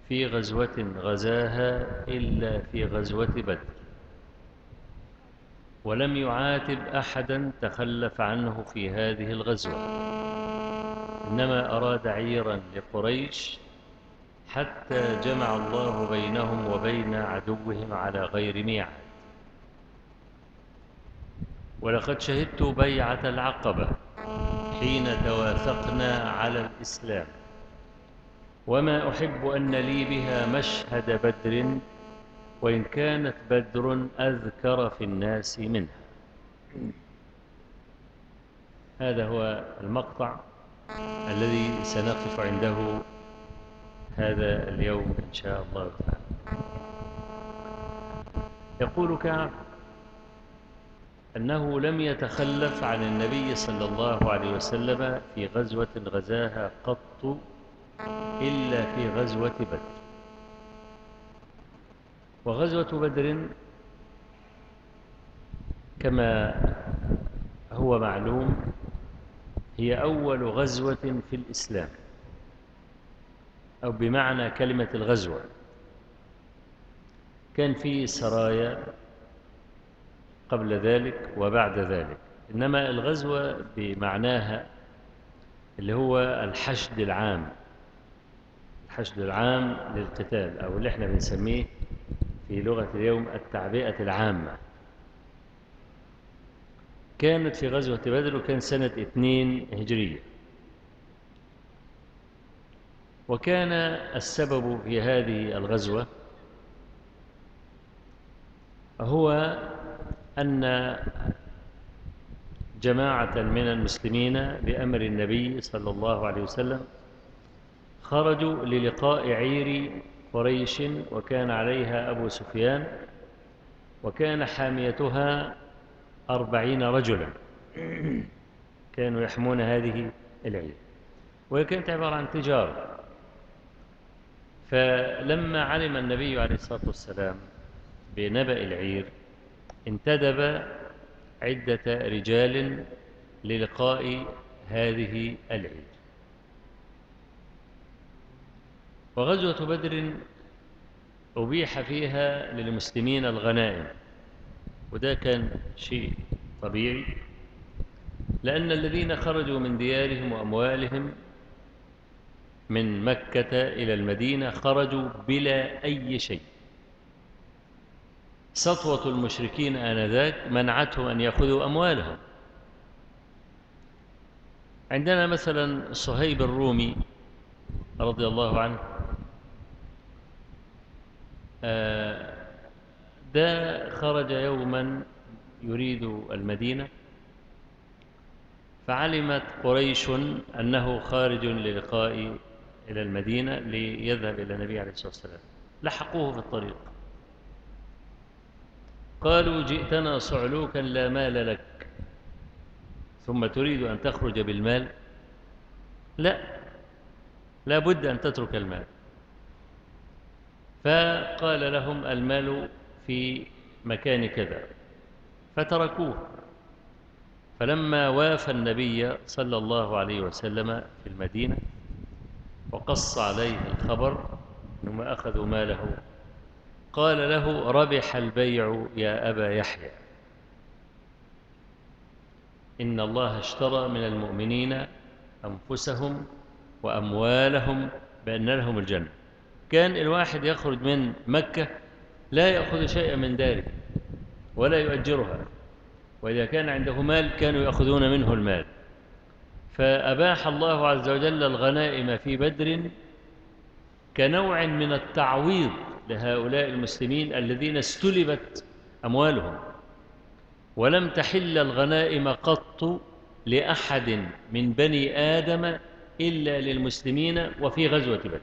في غزوة غزاها إلا في غزوة بدر، ولم يعاتب أحدا تخلف عنه في هذه الغزوة، إنما أراد عيرا لقريش حتى جمع الله بينهم وبين عدوهم على غير ميعاد. ولقد شهدت بيعة العقبة حين توافقنا على الإسلام، وما أحب أن لي بها مشهد بدر، وإن كانت بدر أذكر في الناس منها. هذا هو المقطع الذي سنقف عنده هذا اليوم إن شاء الله تعالى. يقول كعب أنه لم يتخلف عن النبي صلى الله عليه وسلم في غزوة غزاها قط إلا في غزوة بدر. وغزوة بدر كما هو معلوم هي أول غزوة في الإسلام، أو بمعنى كلمة الغزوة. كان في سرايا قبل ذلك وبعد ذلك، إنما الغزوة بمعناها اللي هو الحشد العام، الحشد العام للقتال، أو اللي احنا بنسميه في لغة اليوم التعبئة العامة. كانت في غزوة بدر، وكان سنة 2 هجرية. وكان السبب في هذه الغزوة هو أن جماعة من المسلمين بأمر النبي صلى الله عليه وسلم خرجوا للقاء عير قريش، وكان عليها أبو سفيان، وكان حاميتها 40 رجلا كانوا يحمون هذه العير، وهي كانت عبارة عن تجارة. فلما علم النبي عليه الصلاة والسلام بنبأ العير انتدب عدة رجال للقاء هذه العير. وغزوة بدر أبيح فيها للمسلمين الغنائم، وده كان شيء طبيعي، لأن الذين خرجوا من ديارهم وأموالهم من مكة إلى المدينة خرجوا بلا أي شيء. سطوة المشركين آنذاك منعتهم أن يأخذوا أموالهم. عندنا مثلا صهيب الرومي رضي الله عنه، ده خرج يوما يريد المدينة، فعلمت قريش أنه خارج للقاء إلى المدينة ليذهب إلى النبي عليه الصلاة والسلام. لحقوه في الطريق، قالوا جئتنا صعلوكا لا مال لك، ثم تريد أن تخرج بالمال؟ لا بد أن تترك المال. فقال لهم المال في مكان كذا، فتركوه. فلما وافى النبي صلى الله عليه وسلم في المدينة وقص عليه الخبر أنهم أخذوا ماله، قال له ربح البيع يا أبا يحيى، إن الله اشترى من المؤمنين أنفسهم وأموالهم بأن لهم الجنة. كان الواحد يخرج من مكة لا يأخذ شيئا من داره ولا يؤجرها، وإذا كان عنده مال كانوا يأخذون منه المال. فأباح الله عز وجل الغنائم في بدر كنوع من التعويض لهؤلاء المسلمين الذين استلبت أموالهم. ولم تحل الغنائم قط لأحد من بني آدم إلا للمسلمين وفي غزوة بدر،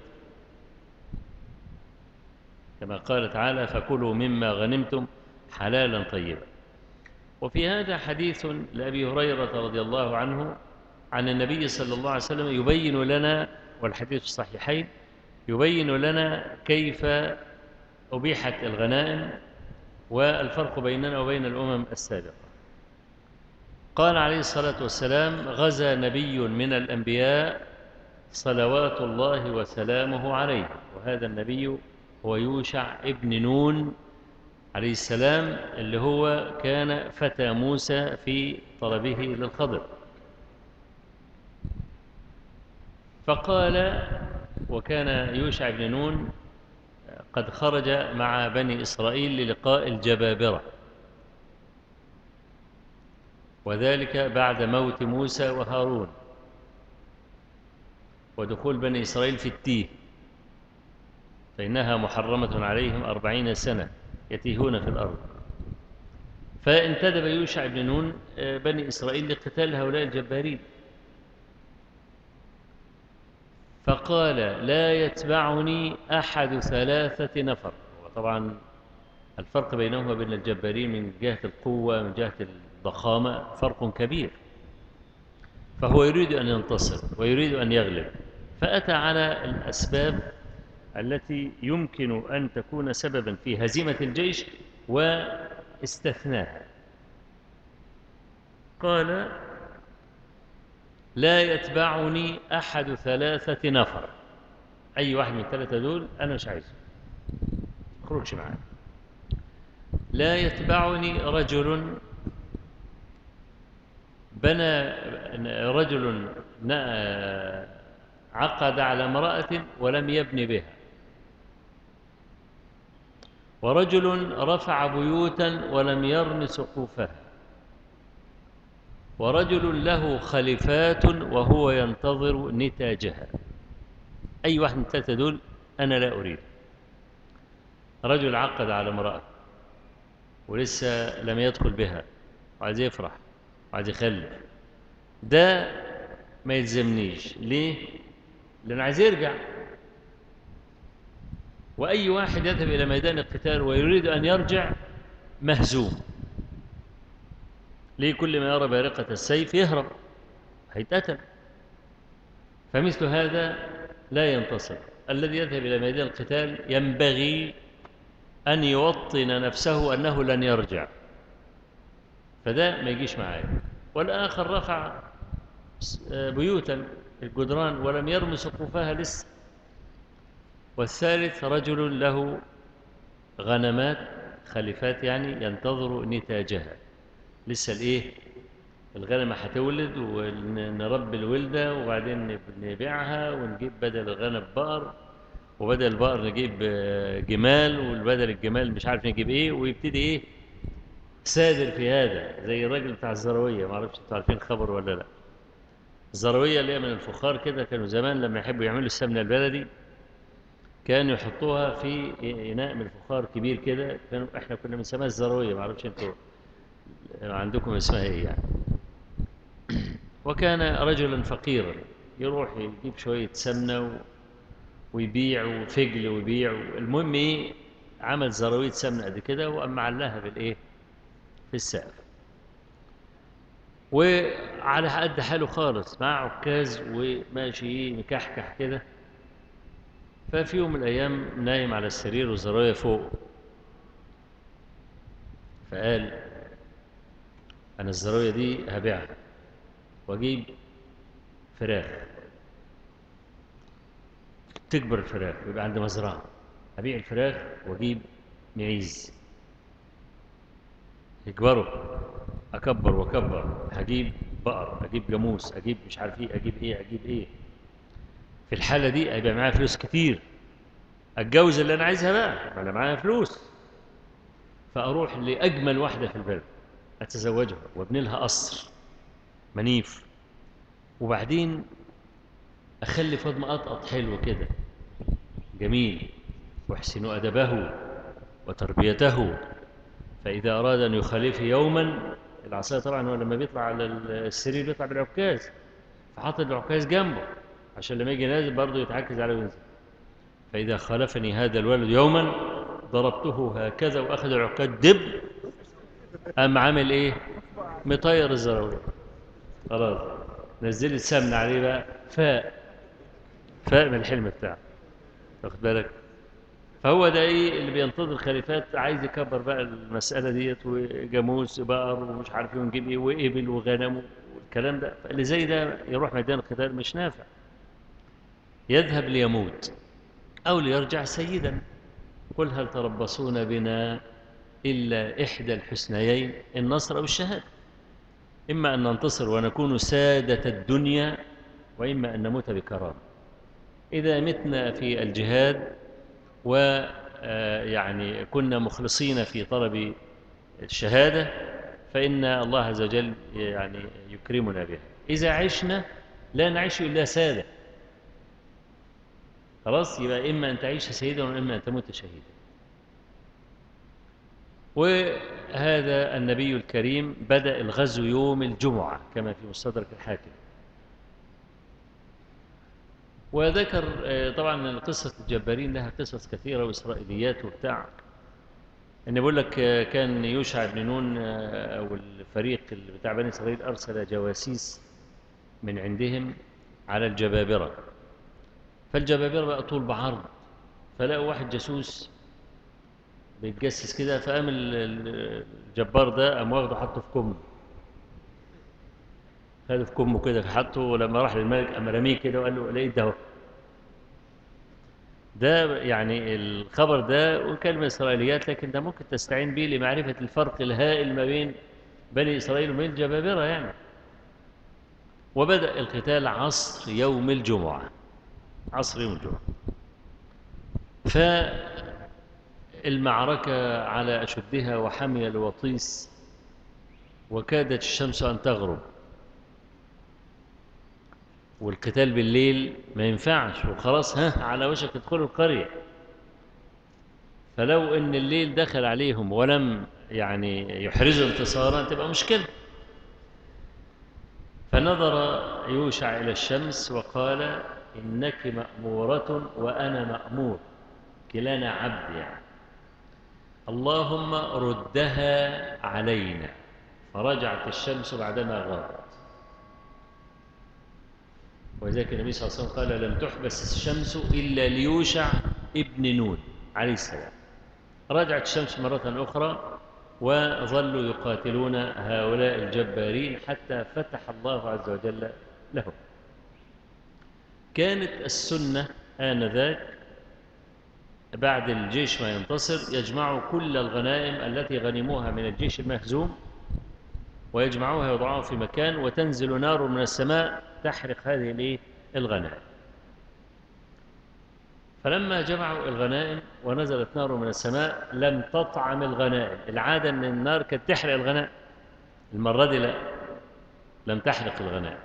كما قال تعالى فكلوا مما غنمتم حلالا طيبا. وفي هذا حديث لأبي هريرة رضي الله عنه عن النبي صلى الله عليه وسلم يبين لنا، والحديث الصحيحين، يبين لنا كيف أبيحت الغنائم والفرق بيننا وبين الأمم السابقة. قال عليه الصلاة والسلام غزا نبي من الأنبياء صلوات الله وسلامه عليه. وهذا النبي هو يوشع ابن نون عليه السلام، اللي هو كان فتى موسى في طلبه للخضر. فقال، وكان يوشع بن نون قد خرج مع بني إسرائيل للقاء الجبابرة، وذلك بعد موت موسى وهارون ودخول بني إسرائيل في التيه، فإنها محرمة عليهم 40 سنة يتيهون في الأرض. فانتدب يوشع بن نون بني إسرائيل لقتال هؤلاء الجبارين، فقال لا يتبعني أحد 3 نفر. وطبعا الفرق بينهم وبين الجبارين من جهة القوة، من جهة الضخامة فرق كبير. فهو يريد أن ينتصر ويريد أن يغلب، فأتى على الأسباب التي يمكن أن تكون سببا في هزيمة الجيش واستثناها. قال لا يتبعني أحد 3 نفر، أي واحد من ال3 دول أنا مش عايزه، خرجش معايا. لا يتبعني رجل رجل عقد على امرأة ولم يبن بها، ورجل رفع بيوتا ولم يرم سقوفها، ورجل له خليفات وهو ينتظر نتاجها. أي واحد من ال3 دول أنا لا أريد. رجل عقد على امرأة ولسه لم يدخل بها وعايز يفرح وعايز يخلف، ده ما يلزمنيش. ليه؟ لأنه عايز يرجع. وأي واحد يذهب إلى ميدان القتال ويريد أن يرجع مهزوم. ليه؟ كل ما يرى بارقة السيف يهرب، هيتقتل. فمثل هذا لا ينتصر. الذي يذهب إلى ميدان القتال ينبغي أن يوطن نفسه أنه لن يرجع، فده ما يجيش معايا. والآخر رفع بيوتا الجدران ولم يرم سقوفها لسه. والثالث رجل له غنمات خليفات، يعني ينتظر نتاجها، لسه الايه الغنمة هتولد ونربي الولدة وبعدين نبيعها ونجيب بدل الغنم بقر، وبدل البقر نجيب جمال، وبدل الجمال مش عارف نجيب ايه، ويبتدي ايه سادر في هذا. زي الراجل بتاع الزروية، ما اعرفش انتوا عارفين خبر ولا لا. الزروية اللي هي من الفخار كده، كانوا زمان لما يحبوا يعملوا السمنة البلدي كانوا يحطوها في إناء من الفخار كبير كده، احنا كنا بنسميها الزروية، ما اعرفش انتوا عندكم اسمها ايه يعني. وكان رجلا فقيرا يروح يجيب شوية سمنة ويبيع، وفجل ويبيع. المهم ايه، عمل زراوية سمنة قد كده وقام معلها بالايه في السقف، وعلى قد حاله خالص مع عكاز وماشي مكحكح كده. ففي يوم من الايام نايم على السرير والزراوية فوق، فقال انا الزراوية دي هبيعها واجيب فراخ، تكبر الفراخ ويبقى عندي مزرعة، أبيع الفراخ وأجيب معيز يكبروا، أكبر وأكبر، هجيب بقر، أجيب جاموس، أجيب مش عارف إيه، أجيب إيه أجيب إيه. في الحالة دي هيبقى معايا فلوس كتير، أتجوز اللي أنا عايزها بقى، أنا معايا فلوس. فأروح لأجمل واحدة في البلد أتزوجها وابني لها قصر منيف، وبعدين أخلي فاض مقطقط حلو كده جميل، واحسنوا أدبه وتربيته، فإذا أراد أن يخالف يوما، العصاية طبعا هو لما بيطلع على السرير بيطلع بالعكاز، فحط العكاز جنبه عشان لما يجي نازل برضه يتعكز على وينزل. فإذا خالفني هذا الولد يوما ضربته هكذا، وأخذ العكاز دب، قام عامل إيه؟ مطير الزراوية، خلاص نزلت سمن عليه بقى، فاق من الحلم بتاعه، واخد بالك. فهو ده ايه اللي بينتظر الخليفات، عايز يكبر بقى المسألة ديت، وجاموس بقر ومش عارف ايه ونجيب ايه وإبل وغنم والكلام ده. فاللي زي ده يروح ميدان القتال مش نافع. يذهب ليموت أو ليرجع سيدا. قل هل تربصون بنا إلا إحدى الحسنيين، النصر أو الشهادة. إما أن ننتصر ونكون سادة الدنيا، وإما أن نموت بكرامة. إذا متنا في الجهاد ويعني كنا مخلصين في طلب الشهادة فإن الله عز وجل يعني يكرمنا بها. إذا عشنا لا نعيش إلا سادة، خلاص، يبقى إما أن تعيش سيدا وإما أن تموت شهيدا. وهذا النبي الكريم بدأ الغزو يوم الجمعة كما في مستدرك الحاكم. وذكر طبعا قصة الجبارين لها قصص كثيرة وإسرائيليات وبتاع. إن بيقول لك كان يوشع بن نون أو الفريق بتاع بني إسرائيل أرسل جواسيس من عندهم على الجبابرة، فالجبابرة بقى طول بعرض، فلقوا واحد جاسوس بيتجسس كده، فقام الجبار ده قام واخده حطه في كمه، خده في كمه كده فحطه، ولما راح للملك قام رميه كده وقال له لقيت ده يعني الخبر ده وكلمة إسرائيليات، لكن ده ممكن تستعين به لمعرفة الفرق الهائل ما بين بني إسرائيل وبين الجبابرة يعني. وبدأ القتال عصر يوم الجمعة، عصر يوم الجمعة. فالمعركة على أشدها وحمي الوطيس، وكادت الشمس أن تغرب، والقتال بالليل ما ينفعش، وخلاص على وشك يدخلوا القرية. فلو ان الليل دخل عليهم ولم يعني يحرزوا انتصارا تبقى مشكلة. فنظر يوشع إلى الشمس وقال إنك مأمورة وأنا مأمور، كلانا عبد يعني، اللهم ردها علينا. فرجعت الشمس بعدما غابت. ولذلك النبي صلى الله عليه وسلم قال لم تحبس الشمس إلا ليوشع ابن نون عليه السلام. رجعت الشمس مرة أخرى وظلوا يقاتلون هؤلاء الجبارين حتى فتح الله عز وجل لهم. كانت السنة آنذاك بعد الجيش ما ينتصر يجمعوا كل الغنائم التي غنموها من الجيش المهزوم، ويجمعوها ويضعوها في مكان، وتنزل نار من السماء تحرق هذه الغنائم. فلما جمعوا الغنائم ونزلت نار من السماء لم تطعم الغنائم. العادة أن النار كانت تحرق الغنائم، المرة دي لا، لم تحرق الغنائم.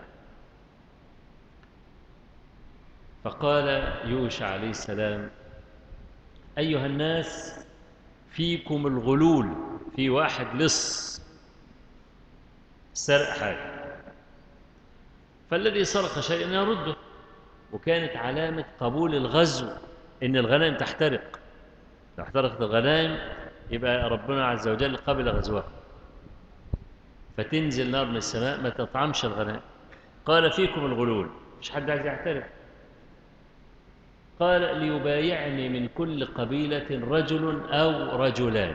فقال يوشع عليه السلام أيها الناس فيكم الغلول، في واحد لص سرق حاجة، فالذي سرق شيئا يرده. وكانت علامة قبول الغزو إن الغنائم تحترق، لو احترقت الغنائم يبقى ربنا عز وجل قبل غزوها، فتنزل نار من السماء ما تطعمش الغنائم. قال فيكم الغلول، مش حد عايز يحترق. قال ليبايعني من كل قبيلة رجل أو رجلان.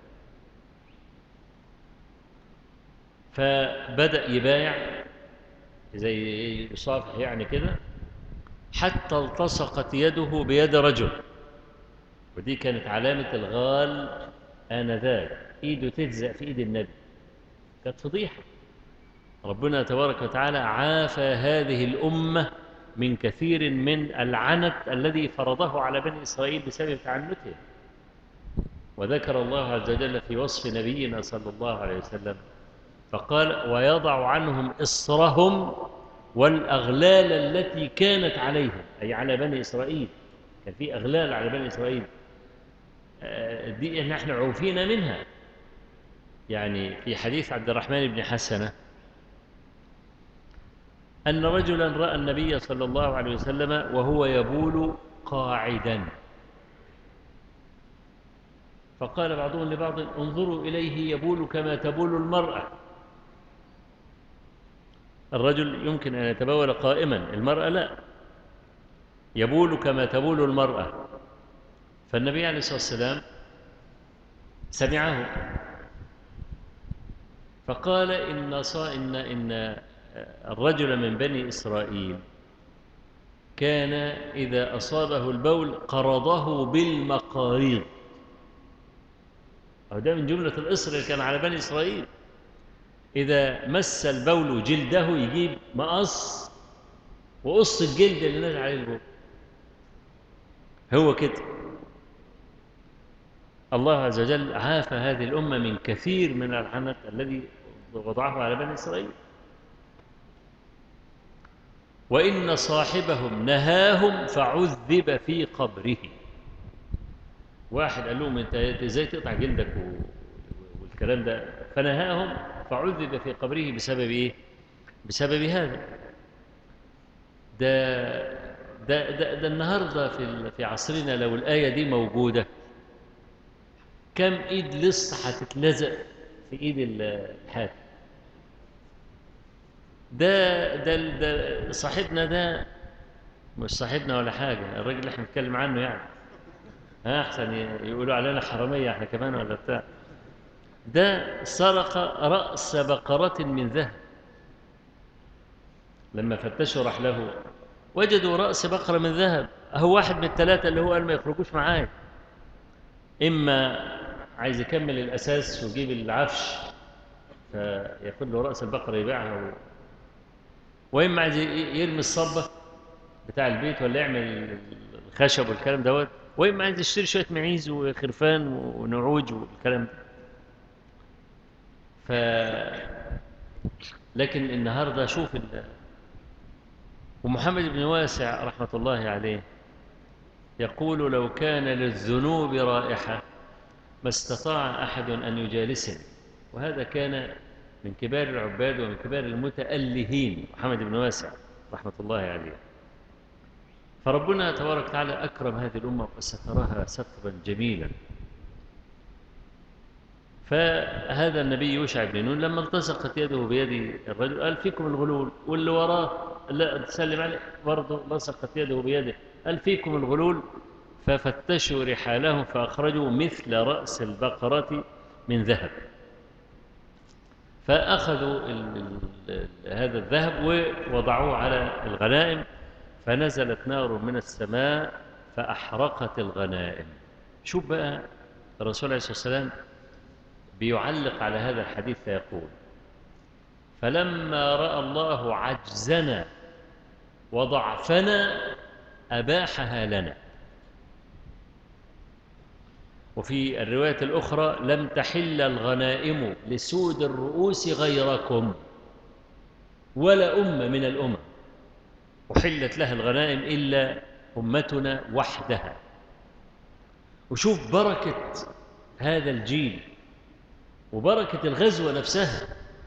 فبدأ يبايع زي يصافح يعني كده، حتى التصقت يده بيد رجل، ودي كانت علامة الغال آنذاك، إيده تلزق في إيد النبي، كانت فضيحة. ربنا تبارك وتعالى عافى هذه الأمة من كثير من العنت الذي فرضه على بني إسرائيل بسبب تعنتهم. وذكر الله عز وجل في وصف نبينا صلى الله عليه وسلم فقال ويضع عنهم إصرهم والأغلال التي كانت عليهم، أي على بني إسرائيل، كان في أغلال على بني إسرائيل دي نحن عوفينا منها. يعني في حديث عبد الرحمن بن حسنة أن رجلا رأى النبي صلى الله عليه وسلم وهو يبول قاعدا، فقال بعضهم لبعض انظروا إليه يبول كما تبول المرأة. الرجل يمكن أن يتبول قائما، المرأة لا، يبول كما تبول المرأة. فالنبي عليه الصلاة والسلام سمعه فقال إن الرجل من بني إسرائيل كان إذا أصابه البول قرضه بالمقاريض. أو ده من جملة الإصر اللي كان على بني إسرائيل، إذا مس البول جلده يجيب مقص وقص الجلد اللي نازل عليه البول. هو كده. الله عز وجل عافى هذه الأمة من كثير من العنت الذي وضعه على بني إسرائيل. وإن صاحبهم نهاهم فعذب في قبره. واحد قال لهم أنت إزاي تقطع جلدك والكلام ده، فنهاهم فعذب في قبره بسبب إيه؟ بسبب هذا. ده النهارده في عصرنا لو الآية دي موجودة كم إيد لص هتتلزق في إيد الحاكم. ده صاحبنا ده مش صاحبنا ولا حاجة، الراجل اللي احنا بنتكلم عنه يعني أحسن يقولوا علينا حرامية احنا كمان ولا بتاع. ده سرق رأس بقرة من ذهب. لما فتشوا رحله وجدوا رأس بقرة من ذهب. هو واحد من الثلاثة اللي هو قال ما يخرجوش معايا، إما عايز يكمل الأساس ويجيب العفش فياخد له رأس البقرة يبيعها، وإما عايز يرمي الصبة بتاع البيت ولا يعمل الخشب والكلام دوت، وإما عايز يشتري شوية معيز وخرفان ونعوج والكلام ده. لكن النهارده شوف ومحمد بن واسع رحمة الله عليه يقول لو كان للذنوب رائحة ما استطاع أحد أن يجالسني. وهذا كان من كبار العباد ومن كبار المتألهين محمد بن واسع رحمة الله عليه. فربنا تبارك وتعالى أكرم هذه الأمة وسترها سترا جميلا. فهذا النبي يوشع بن نون لما التصقت يده بيد الرجل قال فيكم الغلول، واللي وراه لا تسلم عليه برضه لصقت يده بيده قال فيكم الغلول. ففتشوا رحالهم فأخرجوا مثل رأس البقرة من ذهب. فأخذوا هذا الذهب ووضعوه على الغنائم، فنزلت نار من السماء فأحرقت الغنائم. شوف بقى الرسول عليه الصلاة والسلام بيعلق على هذا الحديث فيقول فلما رأى الله عجزنا وضعفنا أباحها لنا. وفي الرواية الأخرى لم تحل الغنائم لسود الرؤوس غيركم ولا أمة من الأمم أحلت لها الغنائم إلا أمتنا وحدها. وشوف بركة هذا الجيل وبركة الغزوة نفسها،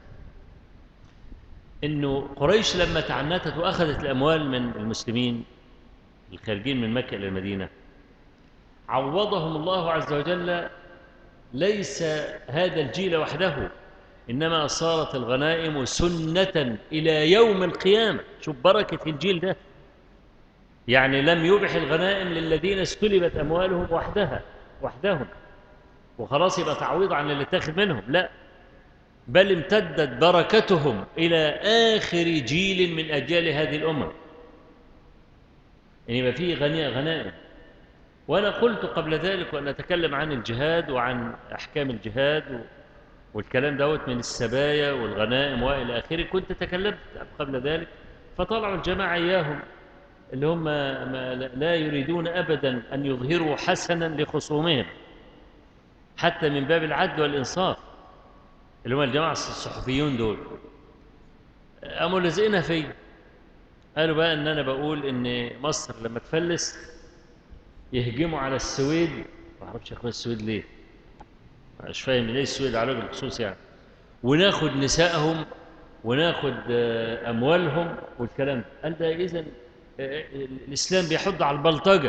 إنه قريش لما تعنتت وأخذت الأموال من المسلمين الخارجين من مكة إلى المدينة عوضهم الله عز وجل ليس هذا الجيل وحده، إنما صارت الغنائم سنة إلى يوم القيامة. شوف بركة الجيل ده، يعني لم يبح الغنائم للذين استلبت أموالهم وحدهم وخلاص يبقى تعويض عن اللي اتاخذ منهم، لا، بل امتدت بركتهم إلى آخر جيل من أجيال هذه الأمة، يعني يبقى فيه غنائم. وأنا قلت قبل ذلك وأن أتكلم عن الجهاد وعن أحكام الجهاد والكلام دوت من السبايا والغنائم وإلى آخره، كنت تكلمت قبل ذلك فطلعوا الجماعة إياهم اللي هم لا يريدون أبدا أن يظهروا حسنا لخصومهم حتى من باب العدل والإنصاف، اللي هم الجماعة الصحفيون دول، قاموا لازقينها فيا. قالوا بقى إن أنا بقول إن مصر لما تفلس يهجموا على السويد، ما أعرفش يا أخويا السويد ليه، مش فاهم ليه السويد على وجه الخصوص يعني، وناخد نسائهم وناخد أموالهم والكلام ده. قال ده إذن الإسلام بيحض على البلطجة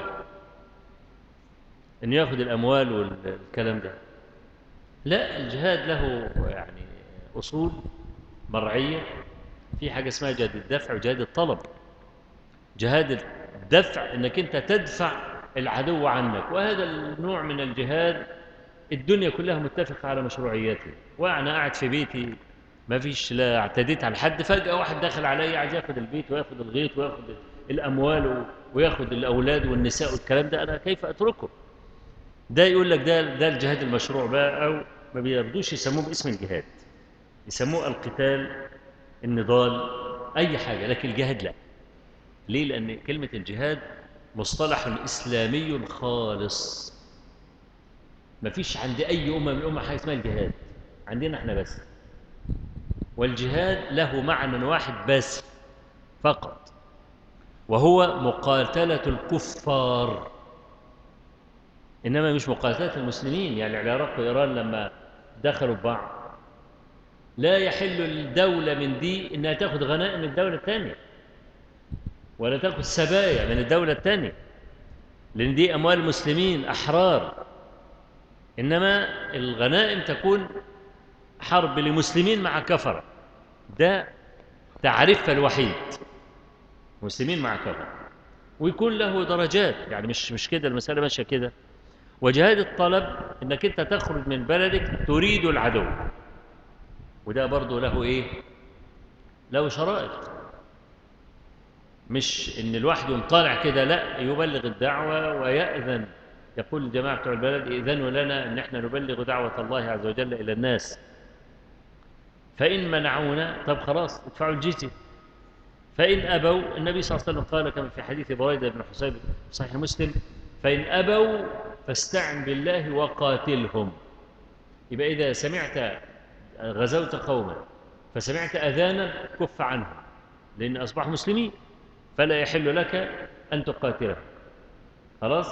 إنه ياخد الأموال والكلام ده. لا، الجهاد له يعني أصول مرعية. في حاجة اسمها جهاد الدفع وجهاد الطلب. جهاد الدفع إنك أنت تدفع العدو عنك، وهذا النوع من الجهاد الدنيا كلها متفقة على مشروعيته. وأنا قاعد في بيتي ما فيش، لا اعتديت على حد، فجأة واحد داخل علي عايز ياخد البيت وياخد الغيط وياخد الأموال وياخد الأولاد والنساء والكلام ده، أنا كيف أتركه؟ ده يقول لك ده الجهاد المشروع بقى، أو ما بيرضوش يسموه باسم الجهاد، يسموه القتال، النضال، أي حاجة، لكن الجهاد لا. ليه؟ لأن كلمة الجهاد مصطلح إسلامي خالص، ما فيش عند أي أمة من الأمم حاجة اسمها الجهاد، عندنا احنا بس. والجهاد له معنى واحد بس فقط، وهو مقاتلة الكفار، إنما مش مقاتلة المسلمين. يعني العراق وإيران لما دخلوا ببعض، لا يحل للدولة من دي إنها تأخذ غنائم من الدولة الثانية، ولا تأخذ سبايا من الدولة الثانية، لأن دي أموال المسلمين أحرار. إنما الغنائم تكون حرب لمسلمين مع كفرة، ده تعريفها الوحيد، مسلمين مع كفرة، ويكون له درجات، يعني مش كده المسألة ماشية كده. وجهاد الطلب إنك أنت تخرج من بلدك تريد العدو، وده برضه له إيه؟ له شرائط، مش إن الواحد يقوم طالع كده، لا، يبلغ الدعوة ويأذن، يقول الجماعة بتوع البلد إذنوا لنا إن إحنا نبلغ دعوة الله عز وجل إلى الناس، فإن منعونا طب خلاص ادفعوا الجزية، فإن أبوا، النبي صلى الله عليه وسلم قال كما في حديث بريدة بن حصيب في صحيح مسلم: فإن أبوا فاستعن بالله وقاتلهم. يبقى إذا سمعت غزوت قوما فسمعت أذانا كف عنهم، لأن أصبحوا مسلمين، فلا يحل لك أن تقاتلهم، خلاص.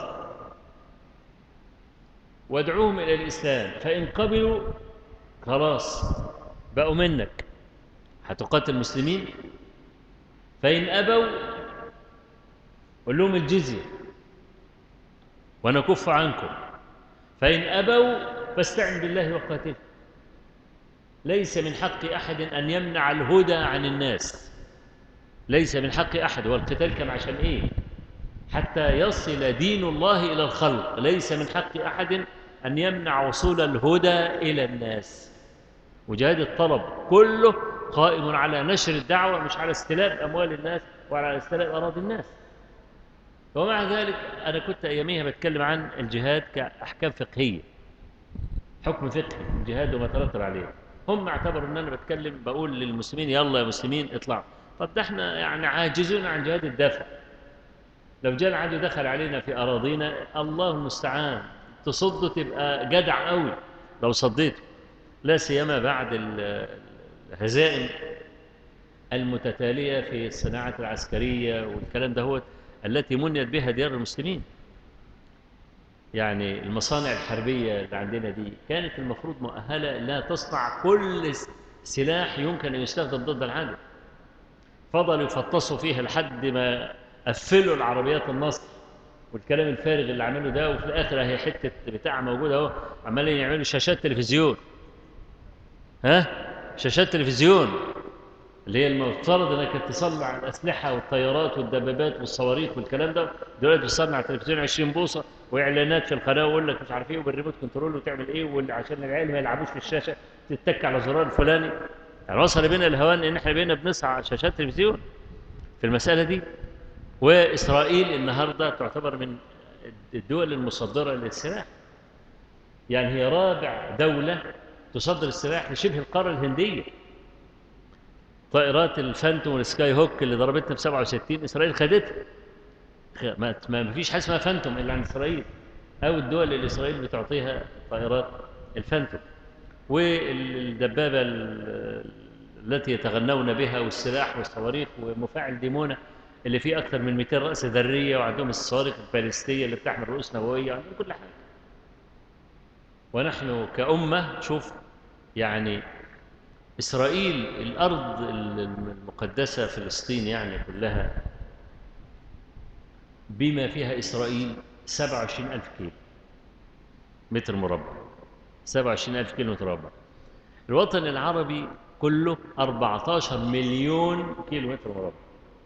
وادعوهم إلى الإسلام، فإن قبلوا خلاص بقوا منك، هتقاتل المسلمين. فإن أبوا قل لهم الجزية ونكف عنكم، فإن أبوا فاستعن بالله وقاتل. ليس من حق أحد أن يمنع الهدى عن الناس، ليس من حق أحد. والقتال كان عشان إيه؟ حتى يصل دين الله إلى الخلق. ليس من حق أحد أن يمنع وصول الهدى إلى الناس. وجهاد الطلب كله قائم على نشر الدعوة، مش على استلاب أموال الناس وعلى استلاب أراضي الناس. ومع ذلك أنا كنت أياميها بتكلم عن الجهاد كأحكام فقهية، حكم فقهي الجهاد وما ترتب عليه. هم اعتبروا أن أنا بتكلم بقول للمسلمين يلا يا مسلمين اطلعوا. طب ده احنا يعني عاجزون عن جهاد الدفع. لو جاء العدو دخل علينا في أراضينا، الله المستعان، تصده تبقى جدع قوي لو صديته، لا سيما بعد الهزائم المتتالية في الصناعة العسكرية والكلام ده التي منيت بها ديار المسلمين. يعني المصانع الحربية اللي عندنا دي كانت المفروض مؤهلة لا تصنع كل سلاح يمكن أن يستخدم ضد العدو. فضلوا يفطسوا فيها لحد ما قفلوا العربيات النصر والكلام الفارغ اللي عملوا ده، وفي الآخر هي حتة بتاع موجودة اهو، عمالين يعملوا شاشات تلفزيون، شاشات تلفزيون اللي هي المفترض انك تصنع الاسلحه والطيارات والدبابات والصواريخ والكلام ده، دلوقتي بتصنع تلفزيون 20 بوصه واعلانات في القناه ويقول لك مش عارف ايه وبالريموت كنترول وتعمل ايه، عشان العيال ما يلعبوش في الشاشه تتك على زرار الفلاني. يعني وصل بينا الهوان ان احنا بقينا بنسعى شاشات تلفزيون في المساله دي. واسرائيل النهارده تعتبر من الدول المصدره للسلاح، يعني هي رابع دوله تصدر السلاح لشبه القاره الهنديه. طائرات الفانتوم والسكاي هوك اللي ضربتنا ب 67 اسرائيل خدتها. ما فيش حاجه اسمها فانتوم الا عند اسرائيل، او الدول اللي اسرائيل بتعطيها طائرات الفانتوم والدبابه التي يتغنون بها والسلاح والصواريخ ومفاعل ديمونا اللي فيه اكثر من 200 راس ذريه، وعندهم الصواريخ البالستيه اللي بتحمل رؤوس نوويه، عندهم كل حاجه. ونحن كأمة شوف، يعني إسرائيل الأرض المقدسة فلسطين يعني كلها بما فيها إسرائيل 27,000 كيلو متر مربع، 27,000 كيلو متر مربع. الوطن العربي كله 14 مليون كيلو متر مربع.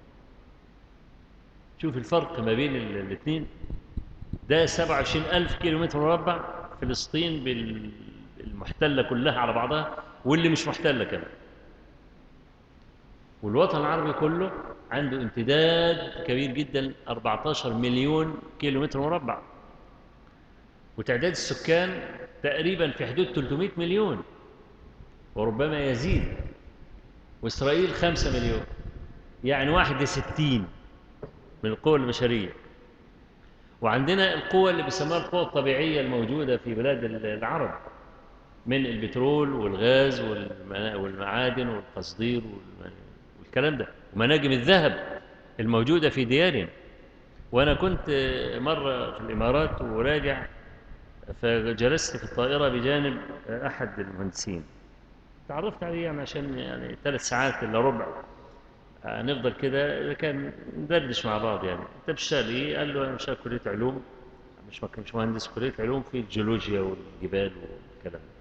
شوف الفرق ما بين الاثنين، ده 27,000 كيلو متر مربع فلسطين بالمحتلة كلها على بعضها واللي مش محتلة كمان، والوطن العربي كله عنده امتداد كبير جدا 14 مليون كيلومتر مربع، وتعداد السكان تقريبا في حدود 300 مليون وربما يزيد، وإسرائيل 5 مليون، يعني 61 من القوى البشرية. وعندنا القوى اللي بيسموها القوى الطبيعية الموجودة في بلاد العرب من البترول والغاز والمعادن والقصدير والكلام ده، ومناجم الذهب الموجودة في ديارهم. وأنا كنت مرة في الإمارات وراجع، فجلست في الطائرة بجانب أحد المهندسين، تعرفت عليه يعني عشان يعني 3 ساعات إلا ربع نفضل كده، كان ندردش مع بعض. يعني أنت بتشتغل إيه؟ قال له أنا بشتغل كلية علوم، مش مهندس، كلية علوم في الجيولوجيا والجبال والكلام ده.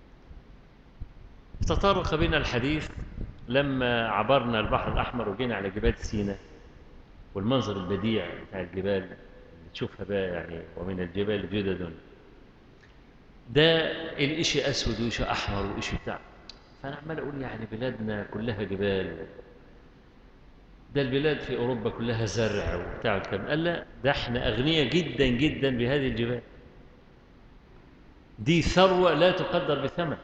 تطرق بنا الحديث لما عبرنا البحر الأحمر وجينا على جبال سيناء والمنظر البديع بتاع الجبال اللي تشوفها بقى يعني، ومن الجبال جدد، ده الإشي أسود وإشي أحمر وإشي بتاع. فأنا عمال أقول يعني بلادنا كلها جبال، ده البلاد في أوروبا كلها زرع وبتاع الكلام. قال لا، ده احنا أغنياء جدا جدا بهذه الجبال، دي ثروة لا تقدر بثمن،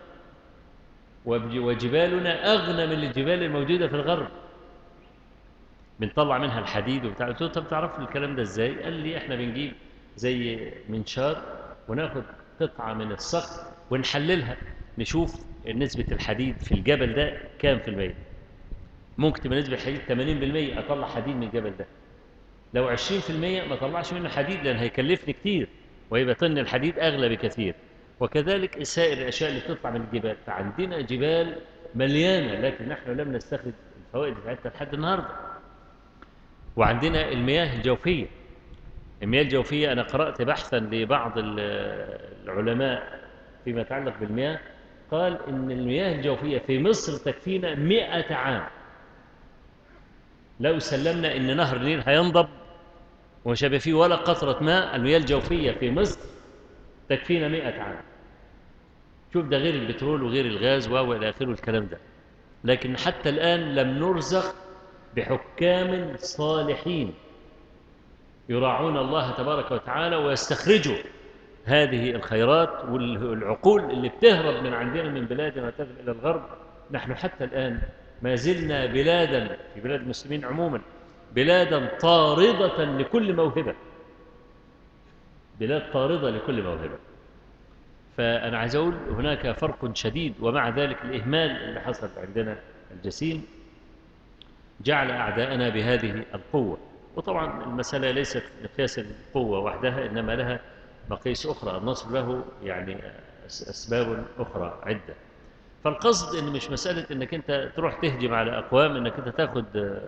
وجبالنا أغنى من الجبال الموجودة في الغرب، بنطلع منها الحديد وبتاع. قلت له طب تعرف الكلام ده ازاي؟ قال لي احنا بنجيب زي منشار وناخد قطعة من الصخر ونحللها، نشوف نسبة الحديد في الجبل ده كام في المية. ممكن تبقى نسبة الحديد 80%، أطلع حديد من الجبل ده. لو 20% ما طلعش منه حديد لأن هيكلفني كتير، ويبقى طن الحديد أغلى بكثير. وكذلك سائر الأشياء اللي تطلع من الجبال. فعندنا جبال مليانة، لكن نحن لم نستخرج الفوائد بتاعتها لحد النهارده. وعندنا المياه الجوفية. المياه الجوفية أنا قرأت بحثا لبعض العلماء فيما يتعلق بالمياه، قال إن المياه الجوفية في مصر تكفينا 100 عام. لو سلمنا إن نهر النيل هينضب ومش هيبقى فيه ولا قطرة ماء، المياه الجوفية في مصر تكفينا 100 عام. شوف، ده غير البترول وغير الغاز وإلى آخره الكلام ده. لكن حتى الآن لم نرزق بحكام صالحين يراعون الله تبارك وتعالى ويستخرجوا هذه الخيرات والعقول اللي بتهرب من عندنا من بلادنا وتذهب إلى الغرب. نحن حتى الآن ما زلنا بلادا في بلاد المسلمين عموما بلادا طاردة لكل موهبة، بلاد طاردة لكل موهبة. فأنا عايز أقول هناك فرق شديد، ومع ذلك الإهمال اللي حصل عندنا الجسيم جعل أعداءنا بهذه القوة. وطبعا المسألة ليست مقياس القوة وحدها، إنما لها مقاييس أخرى، النصر له يعني أسباب أخرى عدة. فالقصد إن مش مسألة إنك أنت تروح تهجم على أقوام، إنك أنت تاخد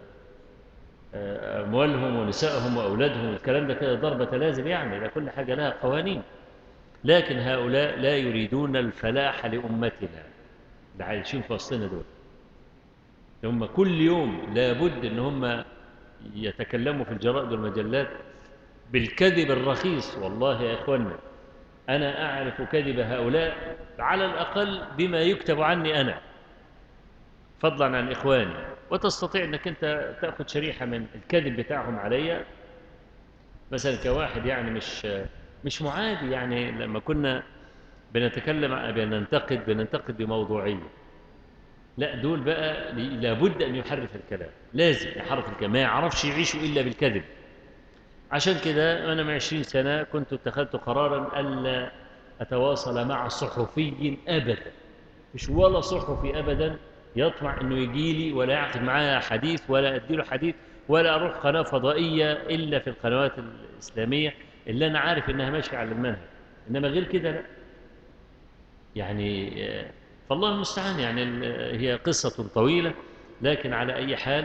أموالهم ونسائهم وأولادهم والكلام ده كده ضربة لازم، يعني لا، كل حاجة لها قوانين. لكن هؤلاء لا يريدون الفلاح لأمتنا اللي عايشين في وسطنا دول. هم كل يوم لابد ان هم يتكلموا في الجرائد والمجلات بالكذب الرخيص. والله يا اخوانا انا اعرف كذب هؤلاء على الاقل بما يكتب عني انا، فضلا عن اخواني. وتستطيع انك انت تاخذ شريحه من الكذب بتاعهم علي، مثلا كواحد يعني مش معادي. يعني لما كنا بنتكلم بننتقد بموضوعيه، لا، دول بقى لابد أن يحرف الكلام، لازم يحرف الكلام، ما يعرفش يعيشوا إلا بالكذب. عشان كده أنا من 20 سنة كنت اتخذت قرارا ألا أتواصل مع صحفي أبدا، مش ولا صحفي أبدا يطمع أنه يجي لي ولا يعقد معايا حديث ولا أدي له حديث ولا أروح قناة فضائية إلا في القنوات الإسلامية اللي أنا عارف أنها ماشية على المنهج. إنما غير كده لا. يعني فالله المستعان. يعني هي قصة طويلة، لكن على أي حال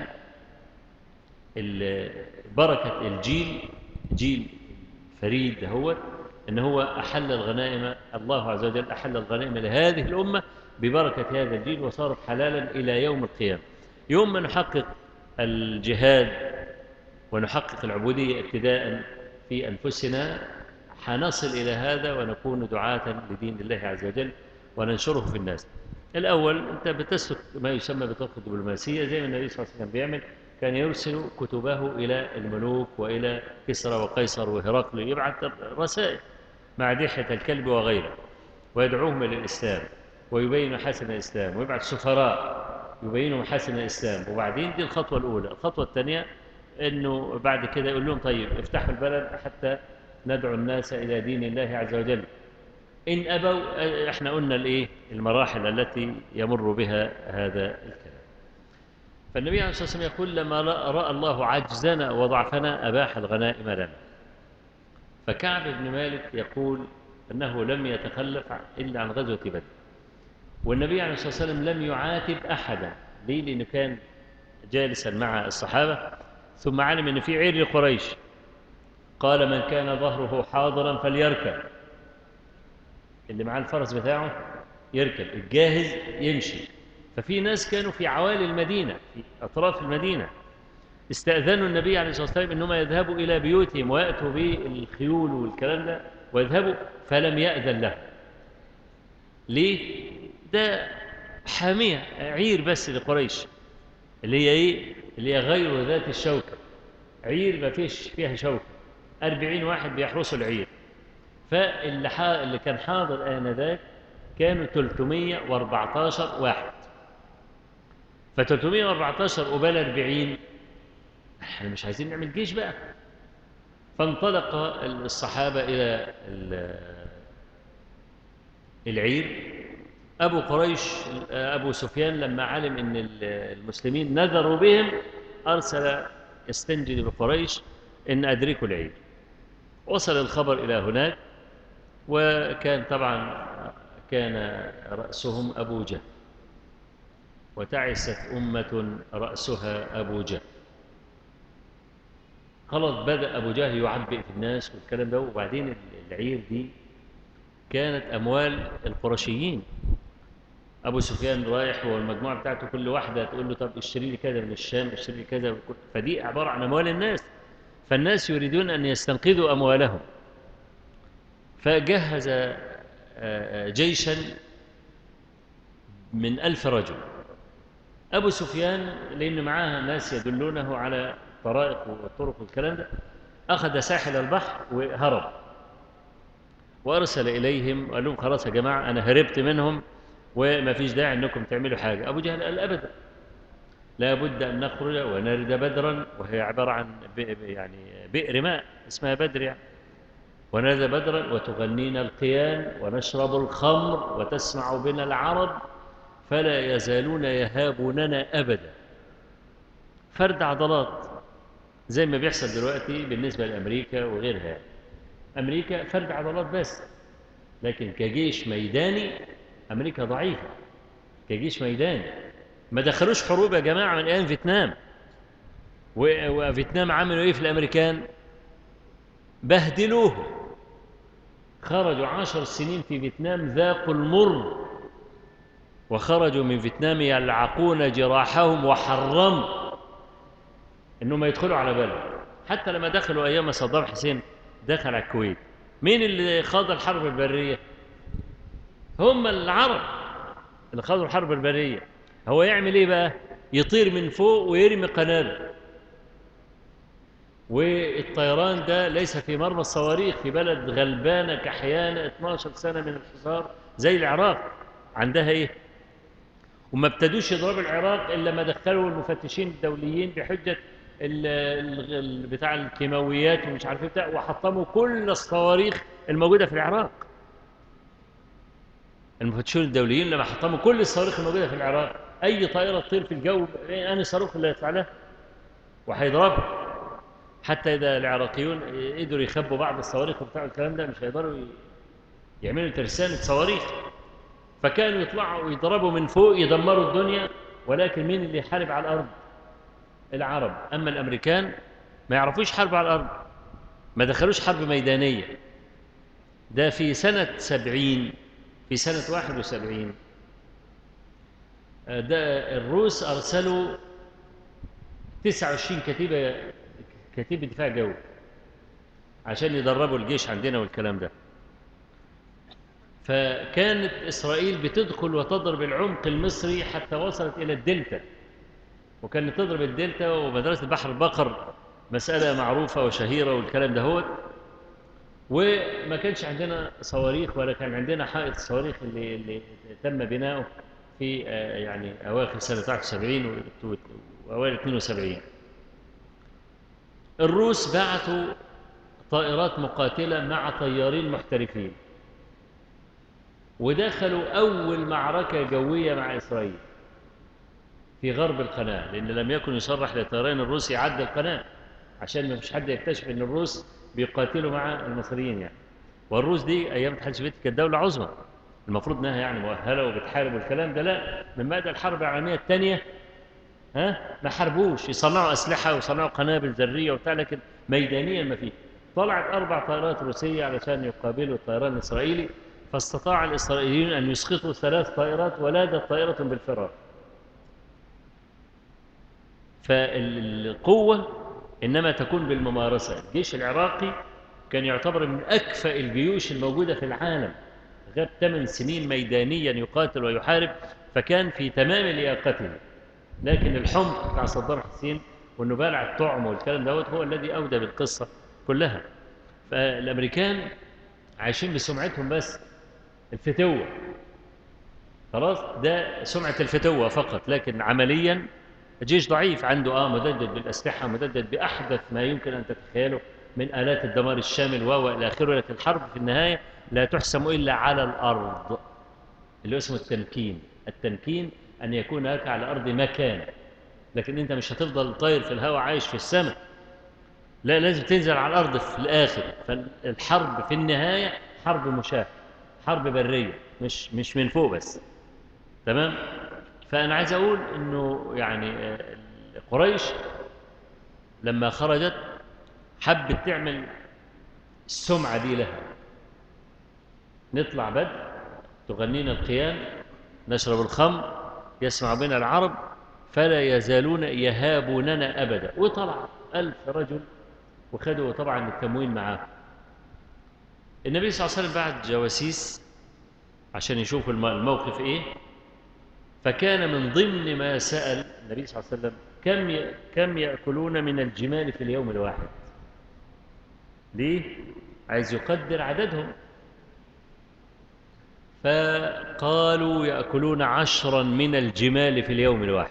بركة جيل فريد هو إن هو أحل الغنائم، الله عز وجل أحل الغنائم لهذه الأمة ببركة هذا الجيل، وصارت حلالا إلى يوم القيامة. يوم ما نحقق الجهاد ونحقق العبودية ابتداء في أنفسنا حنصل إلى هذا ونكون دعاة لدين الله عز وجل وننشره في الناس. الأول أنت بتسلك ما يسمى بطرق الدبلوماسية زي ما النبي صلى الله عليه وسلم بيعمل، كان يرسل كتبه إلى الملوك وإلى كسرى وقيصر وهرقل، يبعث رسائل مع دحية الكلب وغيره ويدعوهم إلى الإسلام ويبين محاسن الإسلام، ويبعث سفراء يبينوا محاسن الإسلام. وبعدين دي الخطوة الأولى. الخطوة الثانية إنه بعد كده يقول لهم طيب افتحوا البلد حتى ندعو الناس إلى دين الله عز وجل. إن أبوا، إحنا قلنا الإيه المراحل التي يمر بها هذا الكلام. فالنبي عليه الصلاة والسلام يقول لما رأى الله عجزنا وضعفنا أباح الغنائم لنا. فكعب بن مالك يقول أنه لم يتخلف إلا عن غزوة بدر، والنبي عليه الصلاة والسلام لم يعاتب أحدا. ليه؟ لأنه كان جالسا مع الصحابة ثم علم أن في عير لقريش، قال من كان ظهره حاضرا فليركب، اللي معاه الفرس بتاعه يركب، الجاهز يمشي. ففي ناس كانوا في عوالي المدينة في أطراف المدينة استأذنوا النبي عليه الصلاة والسلام أنهم يذهبوا إلى بيوتهم ويأتوا بالخيول والكلام ده ويذهبوا، فلم يأذن له. ليه؟ ده حامية عير بس لقريش، اللي هي إيه؟ اللي هي غير ذات الشوكة، عير ما فيش فيها شوكة، 40 واحد بيحرسوا العير. اللي كان حاضر آنذاك كانوا 314 واحد، ف 314 قبال 40، احنا مش عايزين نعمل جيش بقى. فانطلق الصحابة إلى العير. أبو قريش أبو سفيان لما علم أن المسلمين نذروا بهم أرسل يستنجد بقريش أن أدركوا العير. وصل الخبر إلى هناك، وكان طبعا كان رأسهم أبو جهل، وتعست أمة رأسها أبو جهل. خلاص بدأ أبو جهل يعبئ في الناس والكلام ده. وبعدين العير دي كانت أموال القرشيين. أبو سفيان رايح والمجموعة بتاعته كل واحدة تقول له طب اشتري لي كذا من الشام، اشتري لي كذا، فدي عبارة عن أموال الناس، فالناس يريدون أن يستنقذوا أموالهم. فجهز جيشا من 1000 رجل. أبو سفيان لأن معاه ناس يدلونه على طرائق والطرق والكلام ده، أخذ ساحل البحر وهرب، وأرسل إليهم وقال لهم خلاص يا جماعة أنا هربت منهم وما فيش داعي أنكم تعملوا حاجة. أبو جهل قال أبدا، لا بد أن نخرج ونرد بدرا، وهي عبارة عن يعني بئر ماء اسمها بدر يعني، ونرد بدرا وتغنينا القيان ونشرب الخمر وتسمع بنا العرب فلا يزالون يهابوننا أبدا. فرد عضلات زي ما بيحصل دلوقتي بالنسبة لأمريكا وغيرها. أمريكا فرد عضلات بس، لكن كجيش ميداني أمريكا ضعيفة كجيش ميداني. ما دخلوش حروب يا جماعة من أيام فيتنام. وفيتنام عملوا إيه في الأمريكان؟ بهدلوه. خرجوا 10 سنين في فيتنام ذاقوا المر، وخرجوا من فيتنام يلعقون جراحهم وحرموا إنهم يدخلوا على بلد. حتى لما دخلوا أيام صدام حسين دخل على الكويت، مين اللي خاض الحرب البرية؟ هم العرب اللي خاضوا الحرب البرية. هو يعمل إيه بقى؟ يطير من فوق ويرمي قنابل. والطيران ده ليس في مرمى الصواريخ في بلد غلبانة كحيانة 12 سنة من الحصار زي العراق عندها إيه؟ وما ابتدوش يضربوا العراق إلا ما دخلوا المفتشين الدوليين بحجة بتاع الكيماويات ومش عارف ايه بتاع، وحطموا كل الصواريخ الموجودة في العراق. المفتشين الدوليين لما حطموا كل الصواريخ الموجودة في العراق، أي طائرة تطير في الجو أنا صاروخ اللي يطلع لها وهيضربها. حتى إذا العراقيون قدروا يخبوا بعض الصواريخ وبتاع الكلام ده مش هيقدروا يعملوا ترسانة صواريخ. فكانوا يطلعوا ويضربوا من فوق يدمروا الدنيا. ولكن مين اللي يحارب على الأرض؟ العرب. أما الأمريكان ما يعرفوش حرب على الأرض، ما دخلوش حرب ميدانية. ده في سنة 70، في سنة 71 ده الروس أرسلوا 29 كتيبة دفاع جوي عشان يدربوا الجيش عندنا والكلام ده. فكانت إسرائيل بتدخل وتضرب العمق المصري حتى وصلت إلى الدلتا، وكان تضرب الدلتا ومدرسة بحر البقر مسألة معروفة وشهيرة والكلام ده هو. وما كانش عندنا صواريخ، ولا كان عندنا حائط الصواريخ اللي تم بناؤه في يعني أواخر سنة 71 وأوائل 72. الروس بعثوا طائرات مقاتلة مع طيارين محترفين، ودخلوا أول معركة جوية مع إسرائيل في غرب القناة، لأن لم يكن يصرح للطيران الروسي يعدي القناة عشان ما فيش حد يكتشف أن الروس بيقاتلوا مع المصريين يعني. والروس دي أيام الاتحاد السوفيتي كانت دولة عظمى، المفروض أنها يعني مؤهلة وبتحارب والكلام ده، لا، من بعد الحرب العالمية الثانية ما حاربوش، يصنعوا أسلحة ويصنعوا قنابل ذرية وبتاع، لكن ميدانيا ما فيه. طلعت 4 طائرات روسية علشان يقابلوا الطيران الإسرائيلي، فاستطاع الإسرائيليون أن يسقطوا 3 طائرات ولادت طائرة بالفرار. فالقوة إنما تكون بالممارسة. الجيش العراقي كان يعتبر من أكفأ الجيوش الموجودة في العالم، غاب 8 سنين ميدانيا يقاتل ويحارب، فكان في تمام لياقته. لكن الحمق بتاع صدام حسين وانه بالع الطعم والكلام دوت هو الذي اودى بالقصه كلها. فالامريكان عايشين بسمعتهم بس، الفتوه، خلاص، ده سمعه الفتوه فقط، لكن عمليا الجيش ضعيف، عنده مددد بالاسلحه، مددد باحدث ما يمكن ان تتخيله من الات الدمار الشامل والى اخره. لكن الحرب في النهايه لا تحسم الا على الارض، اللي اسمه التمكين. التمكين ان يكون لك على الارض مكان، لكن انت مش هتفضل طاير في الهواء عايش في السماء، لا، لازم تنزل على الارض في الاخر. فالحرب في النهايه حرب مشاة، حرب بريه، مش من فوق بس. تمام. فانا عايز اقول انه يعني قريش لما خرجت حبت تعمل السمعه دي لها، نطلع بدر، تغنينا القيام، نشرب الخمر، يسمع بنا العرب، فلا يزالون يهابوننا أبدا. وطلع 1000 رجل وخدوا طبعا التموين معاه. النبي صلى الله عليه وسلم بعت جواسيس عشان يشوفوا الموقف إيه. فكان من ضمن ما سأل النبي صلى الله عليه وسلم كم يأكلون من الجمال في اليوم الواحد. ليه؟ عايز يقدر عددهم. فقالوا يأكلون 10 من الجمال في اليوم الواحد.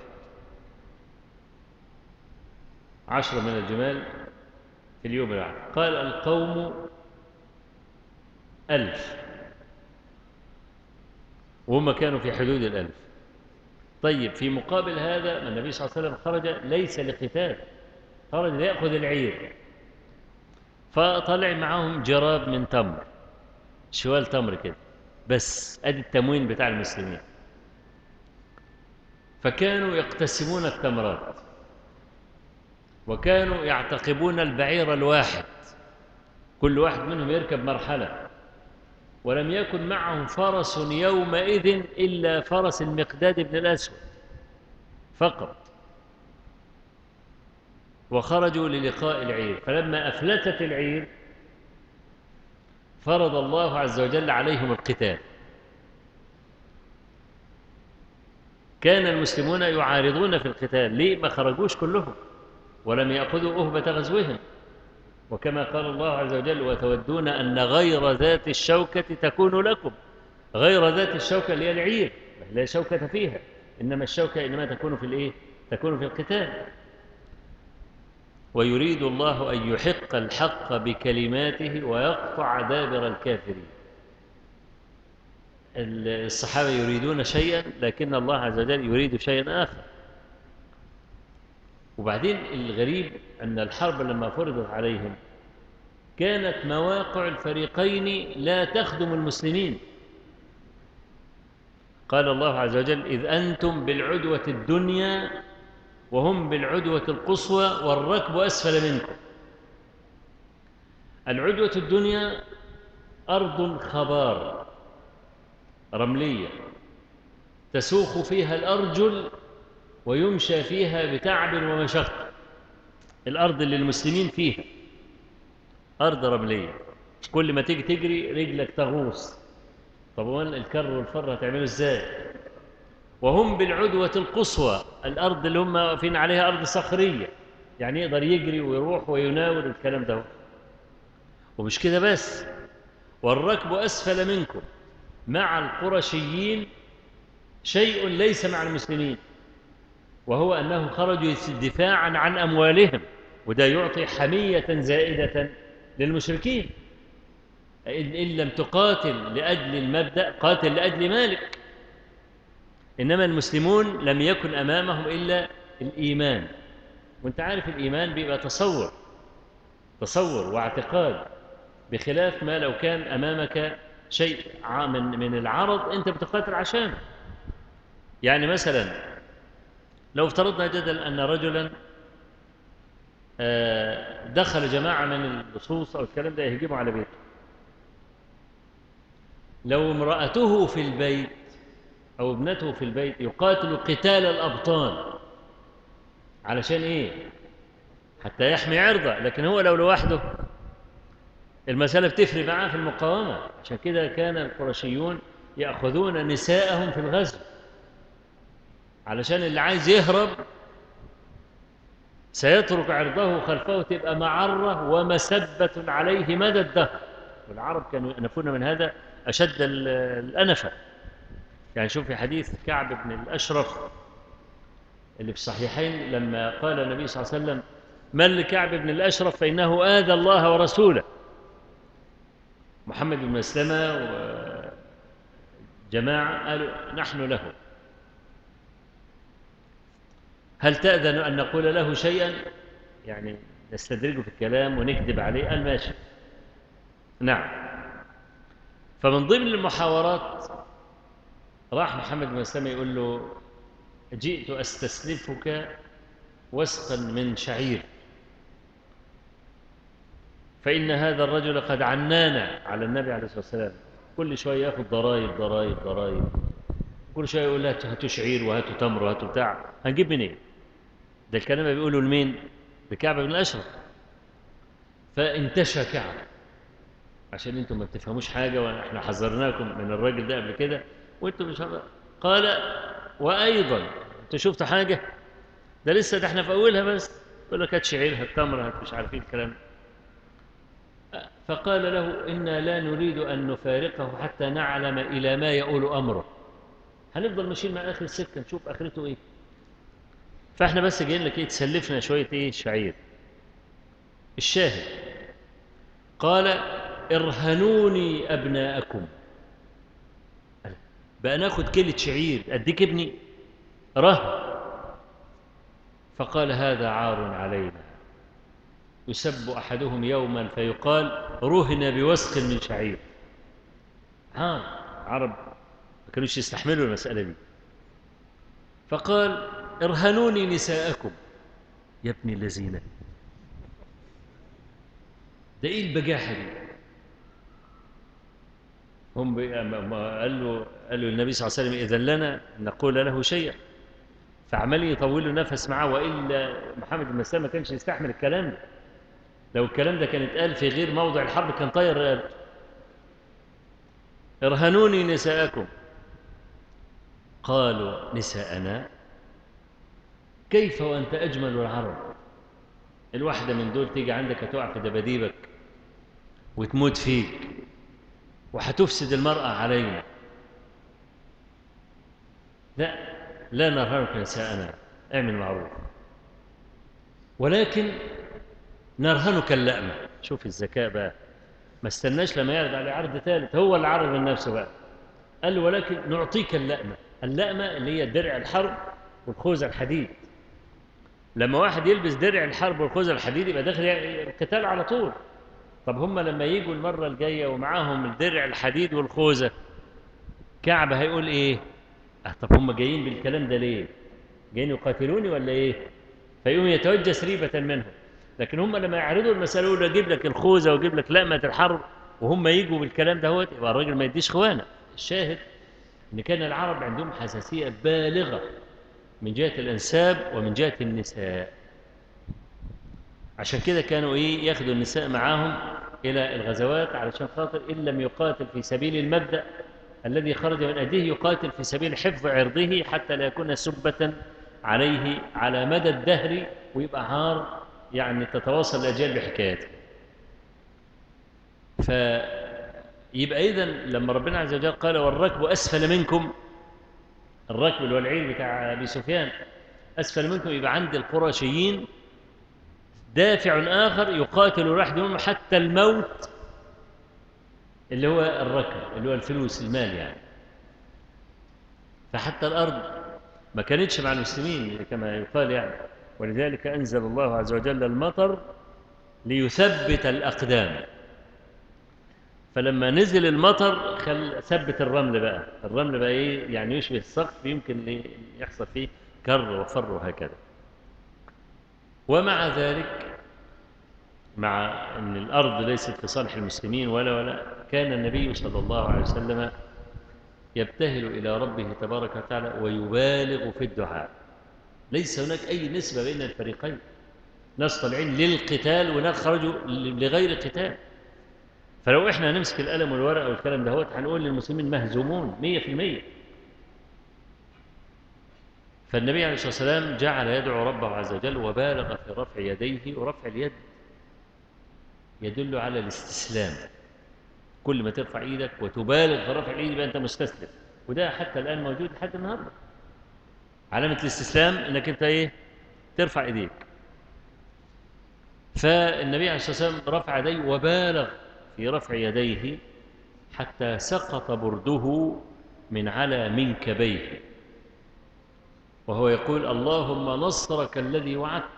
10 من الجمال في اليوم الواحد. قال القوم 1000، وهم كانوا في حدود 1000. طيب في مقابل هذا النبي صلى الله عليه وسلم خرج ليس لقتال، خرج ليأخذ العير. فطلع معهم جراب من تمر، شوال تمر كده بس، ادي التموين بتاع المسلمين. فكانوا يقتسمون التمرات، وكانوا يعتقبون البعير الواحد، كل واحد منهم يركب مرحلة، ولم يكن معهم فرس يومئذ إلا فرس المقداد بن الأسود فقط. وخرجوا للقاء العير. فلما أفلتت العير فرض الله عز وجل عليهم القتال. كان المسلمون يعارضون في القتال، ليه ما خرجوش كلهم ولم يأخذوا أهبة غزوهم؟ وكما قال الله عز وجل وتودون أن غير ذات الشوكة تكون لكم. غير ذات الشوكة اللي هي العير، لا شوكة فيها، إنما الشوكة إنما تكون في الإيه؟ تكون في القتال. ويريد الله أن يحق الحق بكلماته ويقطع دابر الكافرين. الصحابة يريدون شيئا لكن الله عز وجل يريد شيئا آخر. وبعدين الغريب أن الحرب لما فرضت عليهم كانت مواقع الفريقين لا تخدم المسلمين. قال الله عز وجل إذ أنتم بالعدوة الدنيا وهم بالعدوة القصوى والركب أسفل منكم. العدوة الدنيا أرض خبار رملية تسوق فيها الأرجل ويمشى فيها بتعب ومشقة. الأرض اللي المسلمين فيها أرض رملية، كل ما تيجي تجري رجلك تغوص. طب وين الكر والفر هتعمله ازاي؟ وهم بالعدوة القصوى الأرض اللي هم واقفين عليها أرض صخرية، يعني يقدر يجري ويروح ويناول الكلام ده. ومش كده بس، والركب أسفل منكم مع القرشيين شيء ليس مع المسلمين، وهو أنه خرجوا دفاعا عن أموالهم، وده يعطي حمية زائدة للمشركين. إن لم تقاتل لأجل المبدأ قاتل لأجل مالك. إنما المسلمون لم يكن أمامهم إلا الإيمان، وانت عارف الإيمان بيبقى تصور واعتقاد، بخلاف ما لو كان أمامك شيء من العرض أنت بتقاتل عشانه. يعني مثلا لو افترضنا جدل أن رجلا دخل جماعة من اللصوص أو الكلام ده يهجموا على بيته، لو امرأته في البيت أو ابنته في البيت يقاتل قتال الأبطال علشان إيه؟ حتى يحمي عرضه. لكن هو لو لوحده المسألة بتفرق معاه في المقاومة. عشان كده كان القرشيون يأخذون نساءهم في الغزو، علشان اللي عايز يهرب سيترك عرضه خلفه، تبقى معرة ومسبة عليه مدى الدهر. والعرب كانوا يأنفون من هذا أشد الأنفة. يعني شوف في حديث كعب بن الأشرف اللي في الصحيحين لما قال النبي صلى الله عليه وسلم: من لكعب بن الأشرف فإنه آذى الله ورسوله. محمد بن مسلمة وجماعة قالوا: نحن له، هل تأذن أن نقول له شيئا؟ يعني نستدرجه في الكلام ونكذب عليه. قال: ماشي. نعم. فمن ضمن المحاورات راح محمد بن مسلمة يقول له: جئت أستسلفك وسقا من شعير، فإن هذا الرجل قد عنانا على النبي عليه الصلاة والسلام، كل شوية يأخذ ضرائب، كل شوية يقول: هاتوا شعير وهاتوا تمر وهاتوا بتاع، هنجيب منين؟ إيه؟ ده الكلام بيقولوا لمين؟ لكعب بن الأشرف. فانتشى كعب عشان انتم ما بتفهموش حاجة، واحنا حذرناكم من الراجل ده قبل كده وانتم مش عارف. قال: وأيضا انتوا شفتوا حاجة؟ ده لسه، ده احنا في أولها بس. يقول لك: هات شعير، هات تمر، هات مش عارفين الكلام. فقال له: إنا لا نريد أن نفارقه حتى نعلم إلى ما يؤول أمره. هنفضل ماشيين مع آخر السكة نشوف آخرته إيه. فإحنا بس جايين لك إيه، تسلفنا شوية إيه شعير. الشاهد قال: ارهنوني أبناءكم. بقى ناخد كيلة شعير أديك ابني رهن. فقال: هذا عار علينا. يسب أحدهم يوما فيقال: رهن بوسق من شعير. عرب ما كانوش يستحملوا المسألة دي. فقال: ارهنوني نساءكم. يا ابن الذين، ده ايه البجاحة دي؟ هم قالوا للنبي صلى الله عليه وسلم: إذن لنا نقول له شيئا. فعمل يطول له نفس معاه، وإلا محمد بن مسلمة ما كانش يستحمل الكلام ده. لو الكلام ده كان اتقال في غير موضع الحرب كان طير رقبته. ارهنوني نساءكم. قالوا: نساءنا؟ كيف وأنت أجمل العرب؟ الواحدة من دول تيجي عندك هتقع في دباديبك وتموت فيك، وهتفسد المرأة علينا. لا نرهنك نساءنا، اعمل معروف، ولكن نرهنك اللأمة. شوف الذكاء بقى، ما استناش لما يعرض عليه عرض ثالث، هو اللي عرض من نفسه بقى. قال له: ولكن نعطيك اللأمة. اللأمة اللي هي درع الحرب والخوذة الحديد. لما واحد يلبس درع الحرب والخوذة الحديد يبقى داخل القتال على طول. طب هم لما يجوا المرة الجاية ومعاهم الدرع الحديد والخوذة، كعب هيقول إيه؟ طب هم جايين بالكلام ده ليه؟ جايين يقاتلوني ولا إيه؟ فيقوم يتوجس ريبة منهم. لكن هم لما يعرضوا المسألة يقولوا: أجيب لك الخوذة وأجيب لك لأمة الحرب، وهم يجوا بالكلام ده، يبقى الراجل ما يديش خوانة. الشاهد إن كان العرب عندهم حساسية بالغة من جهة الأنساب ومن جهة النساء. عشان كده كانوا إيه، ياخدوا النساء معاهم إلى الغزوات، علشان خاطر إن لم يقاتل في سبيل المبدأ الذي خرج من أجله يقاتل في سبيل حفظ عرضه، حتى لا يكون سبة عليه على مدى الدهر، ويبقى عار يعني تتواصل الأجيال بحكايته. فيبقى إذن لما ربنا عز وجل قال والركب أسفل منكم، الركب اللي هو العير بتاع أبي سفيان أسفل منكم، يبقى عند القرشيين دافع آخر يقاتل واحد منهم حتى الموت، اللي هو الركب اللي هو الفلوس المال يعني. فحتى الأرض ما كانتش مع المسلمين كما يقال يعني، ولذلك أنزل الله عز وجل المطر ليثبت الأقدام. فلما نزل المطر ثبت الرمل بقى، الرمل بقى إيه يعني يشبه السقف، يمكن يحصل فيه كر وفر وهكذا. ومع ذلك مع أن الأرض ليست في صالح المسلمين ولا كان النبي صلى الله عليه وسلم يبتهل إلى ربه تبارك وتعالى ويبالغ في الدعاء. ليس هناك أي نسبة بين الفريقين، ناس طالعين للقتال وناس خرجوا لغير قتال. فلو إحنا هنمسك القلم والورقة والكلام ده هنقول للمسلمين مهزومون 100%. فالنبي عليه الصلاة والسلام جعل يدعو ربه عز وجل وبالغ في رفع يديه، ورفع اليد يدل على الاستسلام. كل ما ترفع ايدك وتبالغ في رفع الايد يبقى انت مستسلم، وده حتى الان موجود لحد النهارده. علامه الاستسلام انك انت ايه؟ ترفع ايديك. فالنبي عليه الصلاه والسلام رفع يديه وبالغ في رفع يديه حتى سقط برده من على منكبيه، وهو يقول اللهم نصرك الذي وعدت.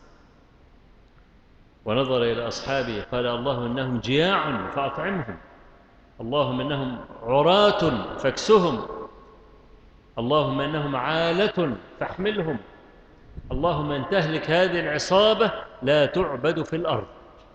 ونظر إلى أصحابه قال اللهم إنهم جياع فأطعمهم، اللهم إنهم عراة فاكسهم، اللهم إنهم عالة فاحملهم، اللهم إن تهلك هذه العصابة لا تعبد في الأرض.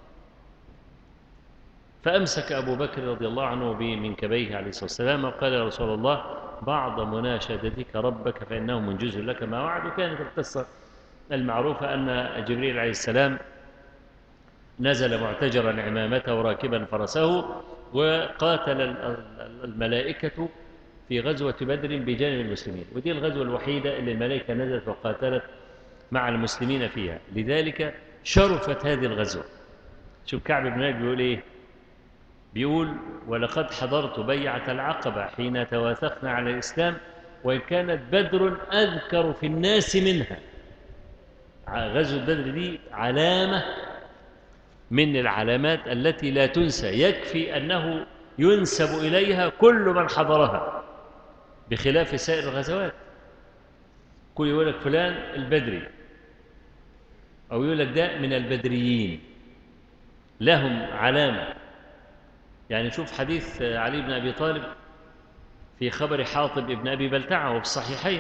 فأمسك أبو بكر رضي الله عنه بمنكبيه عليه الصلاة والسلام وقال يا رسول الله بعض مناشدتك ربك فإنه منجز لك ما وعد. وكانت القصة المعروفة أن جبريل عليه السلام نزل معتجرا عمامته راكبا فرسه، وقاتل الملائكة في غزوة بدر بجانب المسلمين، ودي الغزوة الوحيدة اللي الملائكة نزلت وقاتلت مع المسلمين فيها، لذلك شرفت هذه الغزوة. شوف كعب بن مالك بيقول ايه؟ بيقول ولقد حضرت بيعة العقبة حين تواثقنا على الإسلام وإن كانت بدر أذكر في الناس منها. غزوة بدر دي علامة من العلامات التي لا تنسى، يكفي أنه ينسب إليها كل من حضرها بخلاف سائر الغزوات. كل يقول لك فلان البدري، أو يقول لك ده من البدريين، لهم علامة. يعني شوف حديث علي بن أبي طالب في خبر حاطب ابن أبي بلتعة وفي الصحيحين.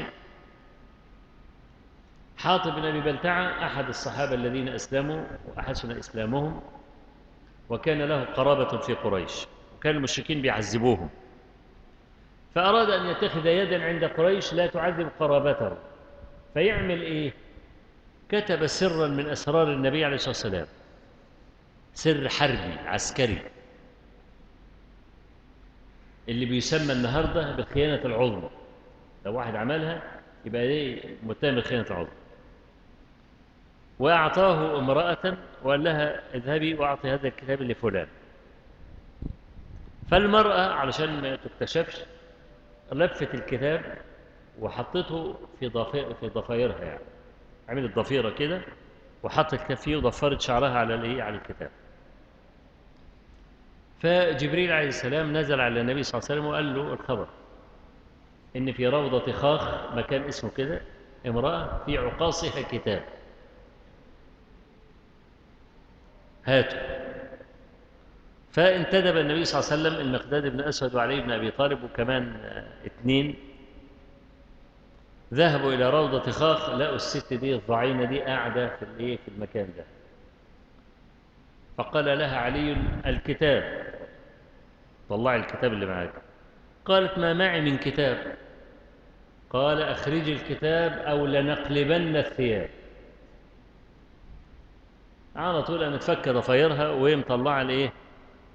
حاطب بن أبي بلتعة أحد الصحابة الذين أسلموا وأحسن إسلامهم، وكان له قرابة في قريش، وكان المشركين بيعذبوهم، فأراد أن يتخذ يدا عند قريش لا تعذب قرابته. فيعمل إيه؟ كتب سرا من أسرار النبي عليه الصلاة والسلام، سر حربي عسكري اللي بيسمى النهارده بالخيانة العظمى. لو واحد عملها يبقى ايه؟ متهم بالخيانة العظمى. وأعطاه امرأة وقال لها اذهبي وأعطي هذا الكتاب لفلان. فالمرأة علشان ما تكتشفش لفت الكتاب وحطته في ضفايرها، يعني عملت ضفيرة كده وحطت الكتاب فيه وضفرت شعرها على على الكتاب. فجبريل عليه السلام نزل على النبي صلى الله عليه وسلم وقال له الخبر إن في روضة خاخ، مكان اسمه كده، امرأة في عقاصها كتاب، هاته. فانتدب النبي صلى الله عليه وسلم المقداد بن أسود وعلي بن أبي طالب وكمان 2، ذهبوا إلى روضة خاخ، لقوا الست دي الضعينة دي قاعدة في المكان ده. فقال لها علي الكتاب، طلعي الكتاب اللي معاك. قالت ما معي من كتاب. قال أخرجي الكتاب أو لنقلبن الثياب. على طول أن تفك ضفايرها وهي مطلعة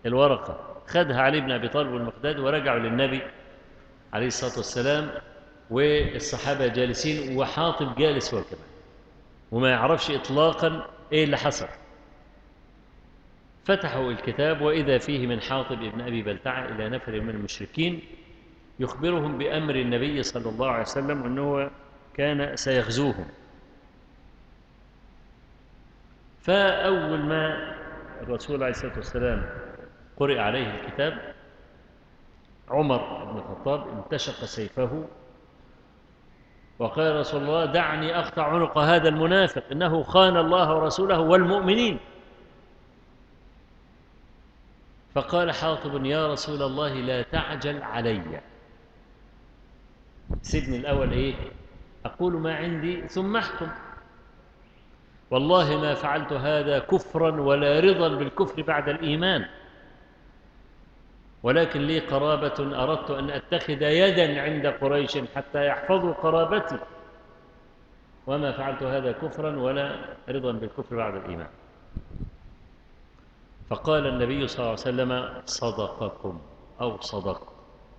الورقة. خدها علي بن أبي طالب والمقداد ورجعوا للنبي عليه الصلاة والسلام، والصحابة جالسين وحاطب جالس هو كمان، وما يعرفش إطلاقا إيه اللي حصل. فتحوا الكتاب وإذا فيه من حاطب ابن أبي بلتعة إلى نفر من المشركين يخبرهم بأمر النبي صلى الله عليه وسلم أنه كان سيغزوهم. فأول ما الرسول عليه الصلاة والسلام قرئ عليه الكتاب، عمر بن الخطاب انتشق سيفه وقال يا رسول الله دعني أقطع عنق هذا المنافق إنه خان الله ورسوله والمؤمنين. فقال حاطب يا رسول الله لا تعجل علي، سيبني الأول إيه أقول ما عندي ثم أحكم. والله ما فعلت هذا كفرا ولا رضا بالكفر بعد الإيمان، ولكن لي قرابة أردت أن أتخذ يدا عند قريش حتى يحفظوا قرابتي، وما فعلت هذا كفرا ولا رضا بالكفر بعد الإيمان. فقال النبي صلى الله عليه وسلم صدقكم أو صدق.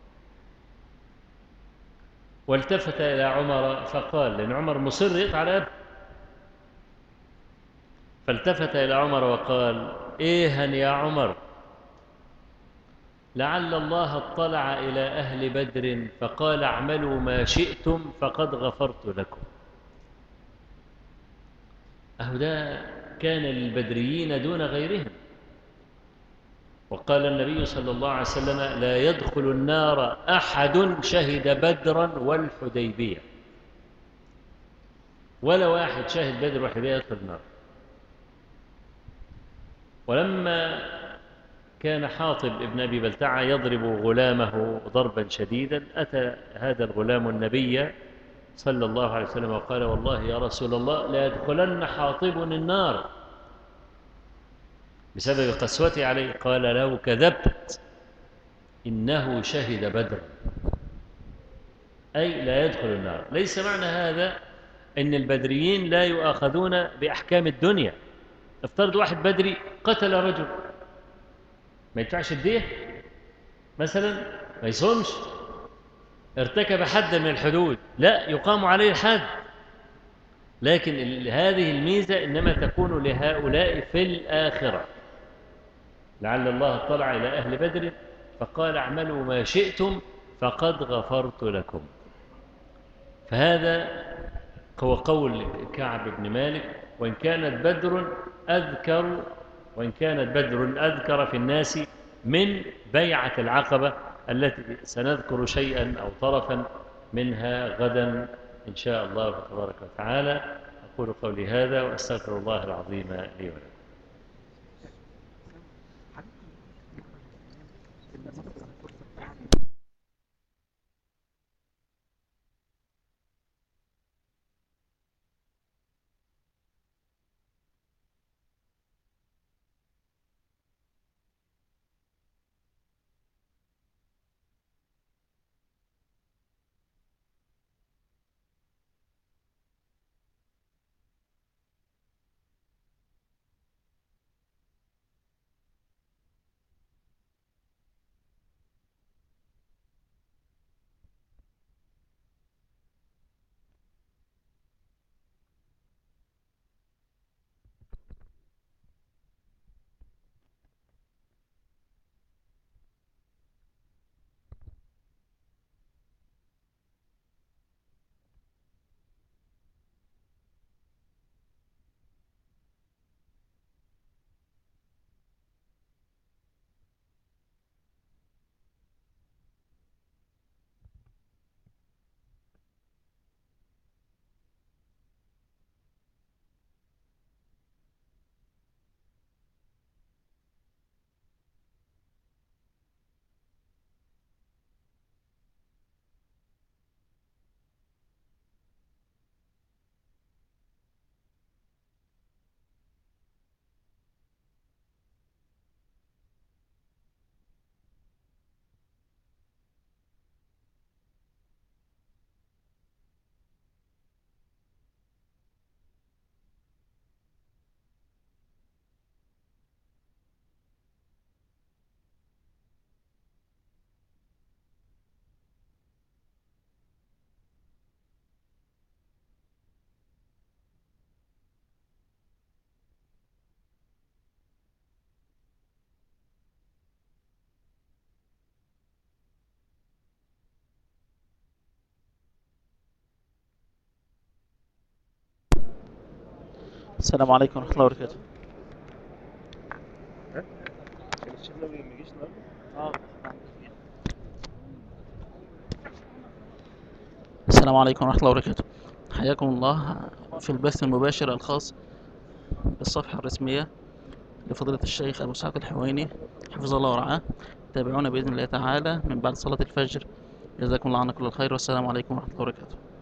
والتفت إلى عمر فقال، لأن عمر مصر يقطع على أبه، فالتفت إلى عمر وقال إيها يا عمر لعل الله اطلع إلى أهل بدر فقال اعملوا ما شئتم فقد غفرت لكم. أهو ده كان للبدريين دون غيرهم. وقال النبي صلى الله عليه وسلم لا يدخل النار أحد شهد بدرا والحديبية، ولا واحد شهد بدر والحديبية يدخل النار. ولما كان حاطب ابن أبي بلتعة يضرب غلامه ضربا شديدا أتى هذا الغلام النبي صلى الله عليه وسلم وقال والله يا رسول الله لا يدخلن حاطب النار بسبب قسوته عليه. قال له كذبت إنه شهد بدر، أي لا يدخل النار. ليس معنى هذا أن البدريين لا يؤاخذون بأحكام الدنيا. افترض واحد بدري قتل رجل، ما يدفعش الدية مثلا، ما يصومش، ارتكب حدا من الحدود، لا يقام عليه الحد. لكن هذه الميزة إنما تكون لهؤلاء في الآخرة. لعل الله اطلع إلى أهل بدر فقال اعملوا ما شئتم فقد غفرت لكم. فهذا هو قول كعب بن مالك وإن كانت بدر أذكر في الناس من بيعة العقبة التي سنذكر شيئا أو طرفا منها غدا إن شاء الله تبارك وتعالى. أقول قولي هذا وأستغفر الله العظيم لي ولكم. السلام عليكم ورحمة الله وبركاته. السلام عليكم ورحمة الله وبركاته. حياكم الله في البث المباشر الخاص بالصفحة الرسمية لفضيلة الشيخ أبو إسحاق الحويني حفظه الله ورعاه. تابعونا بإذن الله تعالى من بعد صلاة الفجر. جزاكم الله عنا كل الخير، والسلام عليكم ورحمة الله وبركاته.